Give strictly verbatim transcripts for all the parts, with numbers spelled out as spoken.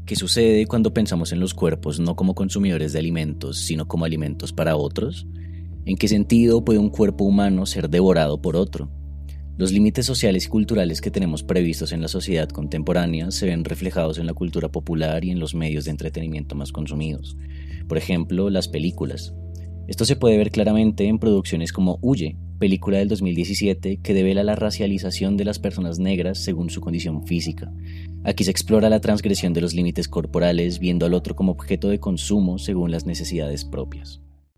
¿Qué sucede cuando pensamos en los cuerpos no como consumidores de alimentos, sino como alimentos para otros? ¿En qué sentido puede un cuerpo humano ser devorado por otro? Los límites sociales y culturales que tenemos previstos en la sociedad contemporánea se ven reflejados en la cultura popular y en los medios de entretenimiento más consumidos. Por ejemplo, las películas. Esto se puede ver claramente en producciones como Huye, película del dos mil diecisiete que devela la racialización de las personas negras según su condición física. Aquí se explora la transgresión de los límites corporales, viendo al otro como objeto de consumo según las necesidades propias.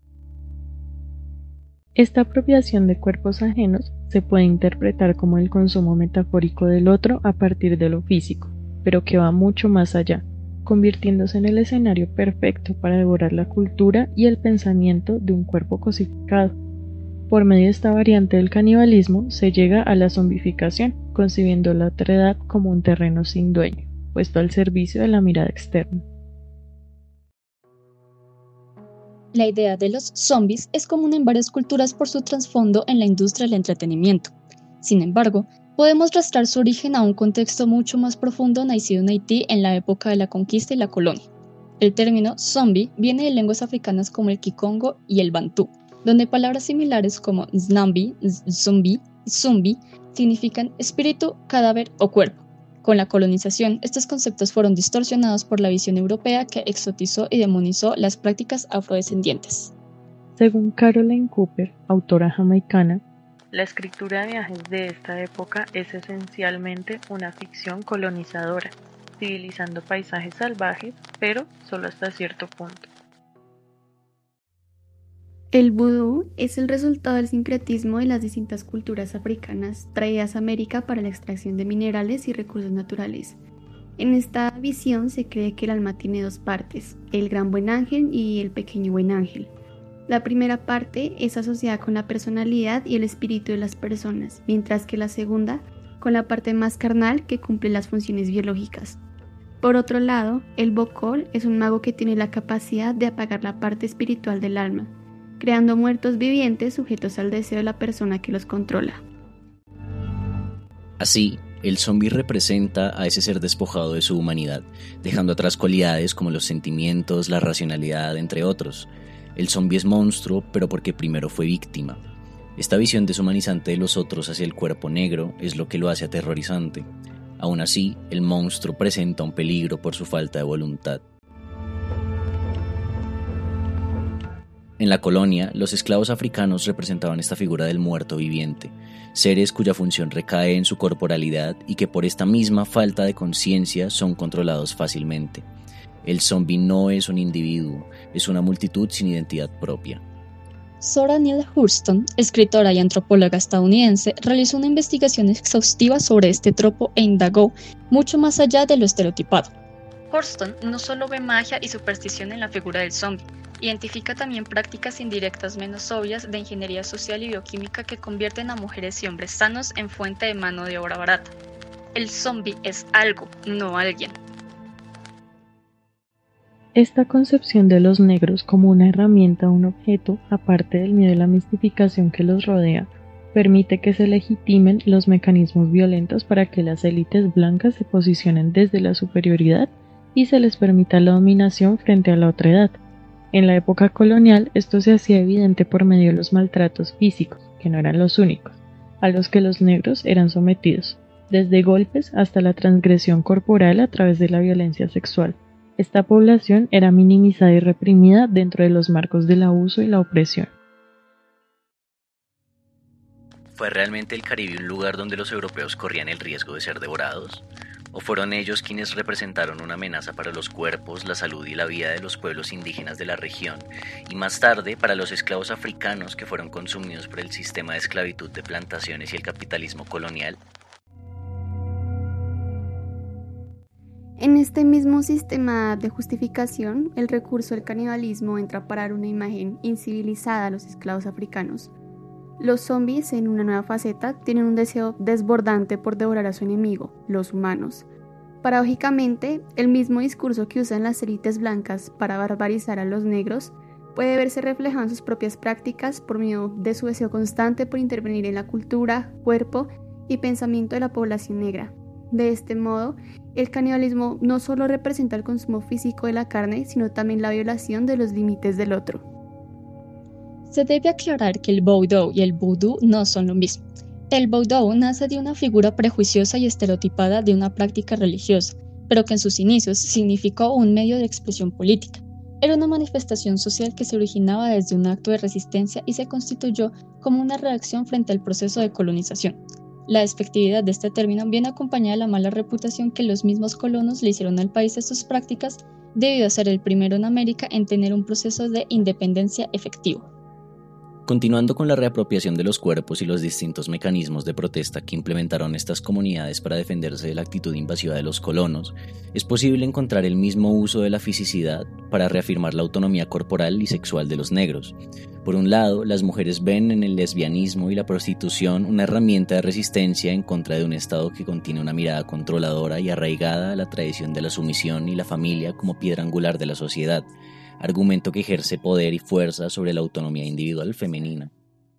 Esta apropiación de cuerpos ajenos se puede interpretar como el consumo metafórico del otro a partir de lo físico, pero que va mucho más allá, convirtiéndose en el escenario perfecto para devorar la cultura y el pensamiento de un cuerpo cosificado. Por medio de esta variante del canibalismo se llega a la zombificación, concibiendo la otredad como un terreno sin dueño, puesto al servicio de la mirada externa. La idea de los zombies es común en varias culturas por su trasfondo en la industria del entretenimiento. Sin embargo, podemos rastrear su origen a un contexto mucho más profundo nacido en Haití en la época de la conquista y la colonia. El término zombie viene de lenguas africanas como el kikongo y el bantú, donde palabras similares como znambi, zumbi y zumbi significan espíritu, cadáver o cuerpo. Con la colonización, estos conceptos fueron distorsionados por la visión europea que exotizó y demonizó las prácticas afrodescendientes. Según Caroline Cooper, autora jamaicana, la escritura de viajes de esta época es esencialmente una ficción colonizadora, civilizando paisajes salvajes, pero solo hasta cierto punto. El vudú es el resultado del sincretismo de las distintas culturas africanas traídas a América para la extracción de minerales y recursos naturales. En esta visión se cree que el alma tiene dos partes, el gran buen ángel y el pequeño buen ángel. La primera parte es asociada con la personalidad y el espíritu de las personas, mientras que la segunda con la parte más carnal que cumple las funciones biológicas. Por otro lado, el bokol es un mago que tiene la capacidad de apagar la parte espiritual del alma, creando muertos vivientes sujetos al deseo de la persona que los controla. Así, el zombi representa a ese ser despojado de su humanidad, dejando atrás cualidades como los sentimientos, la racionalidad, entre otros. El zombi es monstruo, pero porque primero fue víctima. Esta visión deshumanizante de los otros hacia el cuerpo negro es lo que lo hace aterrorizante. Aún así, el monstruo presenta un peligro por su falta de voluntad. En la colonia, los esclavos africanos representaban esta figura del muerto viviente, seres cuya función recae en su corporalidad y que por esta misma falta de conciencia son controlados fácilmente. El zombi no es un individuo, es una multitud sin identidad propia. Zora Neale Hurston, escritora y antropóloga estadounidense, realizó una investigación exhaustiva sobre este tropo e indagó mucho más allá de lo estereotipado. Hurston no solo ve magia y superstición en la figura del zombi, identifica también prácticas indirectas menos obvias de ingeniería social y bioquímica que convierten a mujeres y hombres sanos en fuente de mano de obra barata. El zombi es algo, no alguien. Esta concepción de los negros como una herramienta o un objeto, aparte del miedo y la mistificación que los rodea, permite que se legitimen los mecanismos violentos para que las élites blancas se posicionen desde la superioridad y se les permita la dominación frente a la otredad. En la época colonial, esto se hacía evidente por medio de los maltratos físicos, que no eran los únicos, a los que los negros eran sometidos, desde golpes hasta la transgresión corporal a través de la violencia sexual. Esta población era minimizada y reprimida dentro de los marcos del abuso y la opresión. ¿Fue realmente el Caribe un lugar donde los europeos corrían el riesgo de ser devorados? ¿O fueron ellos quienes representaron una amenaza para los cuerpos, la salud y la vida de los pueblos indígenas de la región, y más tarde para los esclavos africanos que fueron consumidos por el sistema de esclavitud de plantaciones y el capitalismo colonial? En este mismo sistema de justificación, el recurso al canibalismo entra a parar una imagen incivilizada a los esclavos africanos. Los zombies, en una nueva faceta, tienen un deseo desbordante por devorar a su enemigo, los humanos. Paradójicamente, el mismo discurso que usan las élites blancas para barbarizar a los negros puede verse reflejado en sus propias prácticas por medio de su deseo constante por intervenir en la cultura, cuerpo y pensamiento de la población negra. De este modo, el canibalismo no solo representa el consumo físico de la carne, sino también la violación de los límites del otro. Se debe aclarar que el vaudou y el vudú no son lo mismo. El vaudou nace de una figura prejuiciosa y estereotipada de una práctica religiosa, pero que en sus inicios significó un medio de expresión política. Era una manifestación social que se originaba desde un acto de resistencia y se constituyó como una reacción frente al proceso de colonización. La despectividad de este término viene acompañada de la mala reputación que los mismos colonos le hicieron al país de sus prácticas, debido a ser el primero en América en tener un proceso de independencia efectivo. Continuando con la reapropiación de los cuerpos y los distintos mecanismos de protesta que implementaron estas comunidades para defenderse de la actitud invasiva de los colonos, es posible encontrar el mismo uso de la fisicidad para reafirmar la autonomía corporal y sexual de los negros. Por un lado, las mujeres ven en el lesbianismo y la prostitución una herramienta de resistencia en contra de un Estado que contiene una mirada controladora y arraigada a la tradición de la sumisión y la familia como piedra angular de la sociedad, argumento que ejerce poder y fuerza sobre la autonomía individual femenina.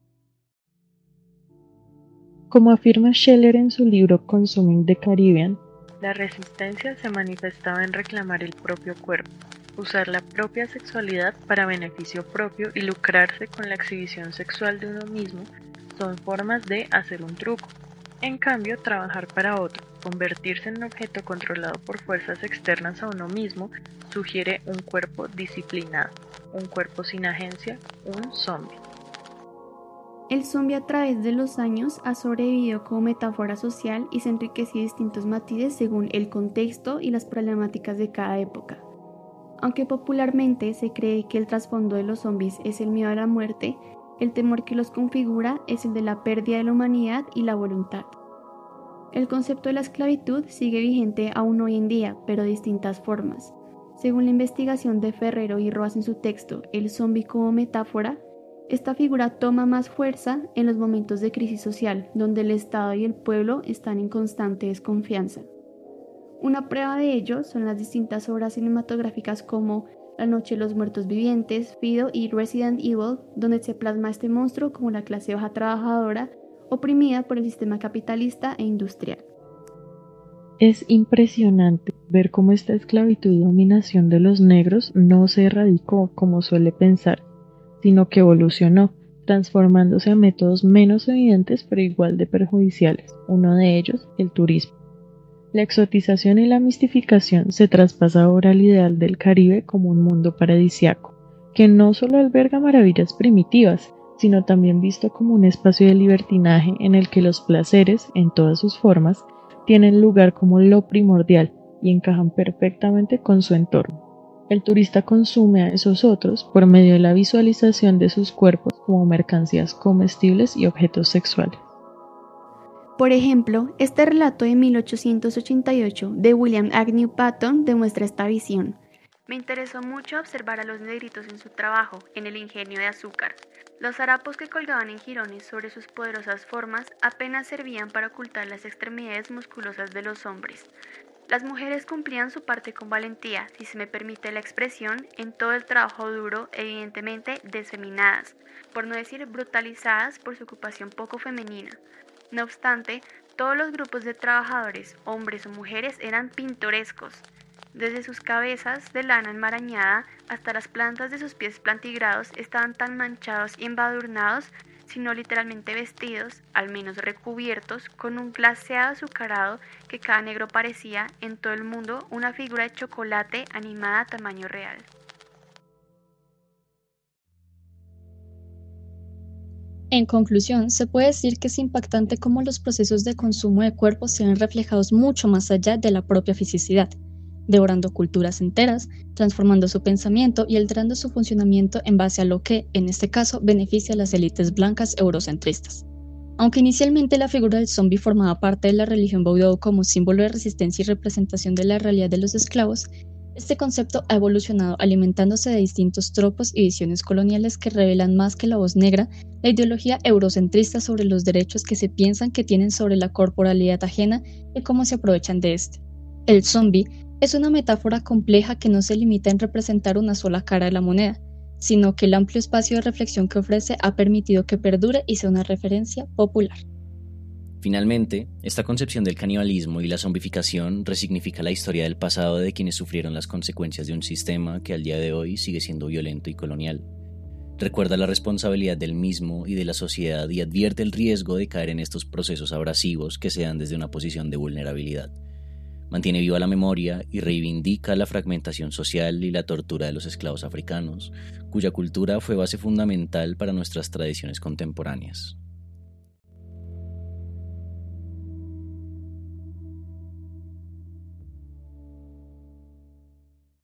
Como afirma Scheller en su libro Consuming the Caribbean, la resistencia se manifestaba en reclamar el propio cuerpo, usar la propia sexualidad para beneficio propio y lucrarse con la exhibición sexual de uno mismo son formas de hacer un truco. En cambio, trabajar para otro, convertirse en un objeto controlado por fuerzas externas a uno mismo, sugiere un cuerpo disciplinado, un cuerpo sin agencia, un zombie. El zombie a través de los años ha sobrevivido como metáfora social y se enriqueció de distintos matices según el contexto y las problemáticas de cada época. Aunque popularmente se cree que el trasfondo de los zombies es el miedo a la muerte, el temor que los configura es el de la pérdida de la humanidad y la voluntad. El concepto de la esclavitud sigue vigente aún hoy en día, pero de distintas formas. Según la investigación de Ferrero y Roas en su texto El zombie como metáfora, esta figura toma más fuerza en los momentos de crisis social, donde el Estado y el pueblo están en constante desconfianza. Una prueba de ello son las distintas obras cinematográficas como La noche de los muertos vivientes, Fido y Resident Evil, donde se plasma este monstruo como la clase baja trabajadora oprimida por el sistema capitalista e industrial. Es impresionante ver cómo esta esclavitud y dominación de los negros no se erradicó como suele pensar, sino que evolucionó, transformándose a métodos menos evidentes pero igual de perjudiciales, uno de ellos el turismo. La exotización y la mistificación se traspasa ahora al ideal del Caribe como un mundo paradisiaco, que no solo alberga maravillas primitivas, sino también visto como un espacio de libertinaje en el que los placeres, en todas sus formas, tienen lugar como lo primordial y encajan perfectamente con su entorno. El turista consume a esos otros por medio de la visualización de sus cuerpos como mercancías comestibles y objetos sexuales. Por ejemplo, este relato de mil ochocientos ochenta y ocho de William Agnew Patton demuestra esta visión. Me interesó mucho observar a los negritos en su trabajo, en el ingenio de azúcar. Los harapos que colgaban en jirones sobre sus poderosas formas apenas servían para ocultar las extremidades musculosas de los hombres. Las mujeres cumplían su parte con valentía, si se me permite la expresión, en todo el trabajo duro, evidentemente desfeminadas, por no decir brutalizadas por su ocupación poco femenina. No obstante, todos los grupos de trabajadores, hombres o mujeres, eran pintorescos. Desde sus cabezas de lana enmarañada hasta las plantas de sus pies plantigrados estaban tan manchados y embadurnados, sino literalmente vestidos, al menos recubiertos, con un glaseado azucarado que cada negro parecía, en todo el mundo, una figura de chocolate animada a tamaño real. En conclusión, se puede decir que es impactante cómo los procesos de consumo de cuerpos se ven reflejados mucho más allá de la propia fisicidad, devorando culturas enteras, transformando su pensamiento y alterando su funcionamiento en base a lo que, en este caso, beneficia a las élites blancas eurocentristas. Aunque inicialmente la figura del zombie formaba parte de la religión vaudou como símbolo de resistencia y representación de la realidad de los esclavos, este concepto ha evolucionado alimentándose de distintos tropos y visiones coloniales que revelan más que la voz negra la ideología eurocentrista sobre los derechos que se piensan que tienen sobre la corporalidad ajena y cómo se aprovechan de este. El zombie es una metáfora compleja que no se limita en representar una sola cara de la moneda, sino que el amplio espacio de reflexión que ofrece ha permitido que perdure y sea una referencia popular. Finalmente, esta concepción del canibalismo y la zombificación resignifica la historia del pasado de quienes sufrieron las consecuencias de un sistema que al día de hoy sigue siendo violento y colonial. Recuerda la responsabilidad del mismo y de la sociedad y advierte el riesgo de caer en estos procesos abrasivos que se dan desde una posición de vulnerabilidad. Mantiene viva la memoria y reivindica la fragmentación social y la tortura de los esclavos africanos, cuya cultura fue base fundamental para nuestras tradiciones contemporáneas.